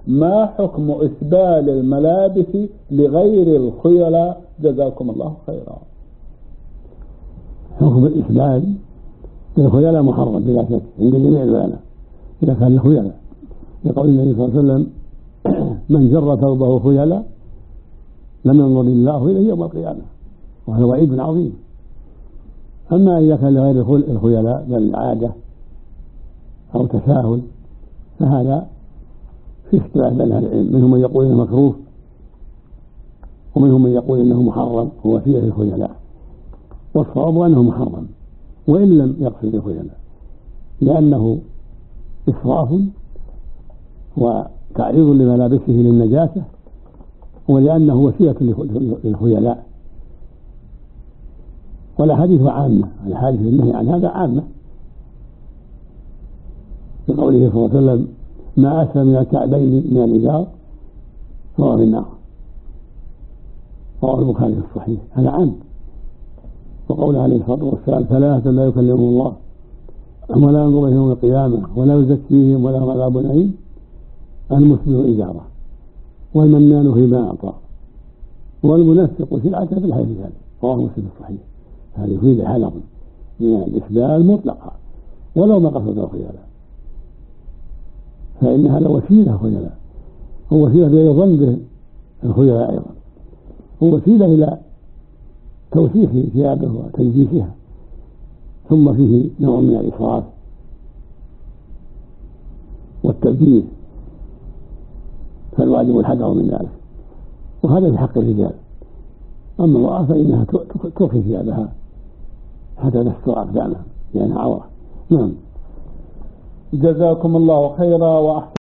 ما حكم إسبال الملابس لغير الخيلاء؟ جزاكم الله خيرا. حكم الإسبال للخيلاء محرم بلا شك عند جميع العلماء إذا كان الخيلاء، يقول النبي صلى الله عليه وسلم من جر ثوبه خيلاء لم ينظر الله إليه يوم القيامة، وهذا وعيد عظيم. أما إذا كان لغير الخيلاء بل عادة أو تساهل فهذا في اختلاف بين أهل العلم، منهم من يقول إنه مكروه ومنهم من يقول إنه محرم هو فيه الخيلاء، والصواب أنه محرم وإن لم يقصد الخيلاء، لأنه إسراف وتعريض لملابسه للنجاسة، ولأنه وسيلة للخيلاء. والأحاديث عامة، الأحاديث النهي عن هذا عامة، بقوله صلى الله عليه وسلم ما أسفل من الكعبين من الإزار فهو في النار، رواه البخاري في الصحيح، هذا عام. وقوله عليه الصلاة والسلام ثلاثة لا يكلمهم الله ولا ينظر إليهم يوم القيامة ولا يزكيهم ولا هم عذاب أليم، المسبل إزارة والمنان فيما أعطى والمنفق سلعة في الحياة ذلك، رواه مسلم في الصحيح. هذه فيه حذر من الإسبال مطلقا ولو ما قصد الخيلاء، فإن هذا وسيلة خيلاء، هو وسيلة يظن به الخيلاء أيضا، هو وسيلة إلى توسيخ ثيابه وتنجيسها، ثم فيه نوع من الإسراف والتبذير، فالواجب الحذر من ذلك، وهذا في حق الرجال. أما المرأة فإنها ترخي ثيابها حتى تستر أقدامها لأنها عورة. نعم. جزاكم الله خيرا وأحسن.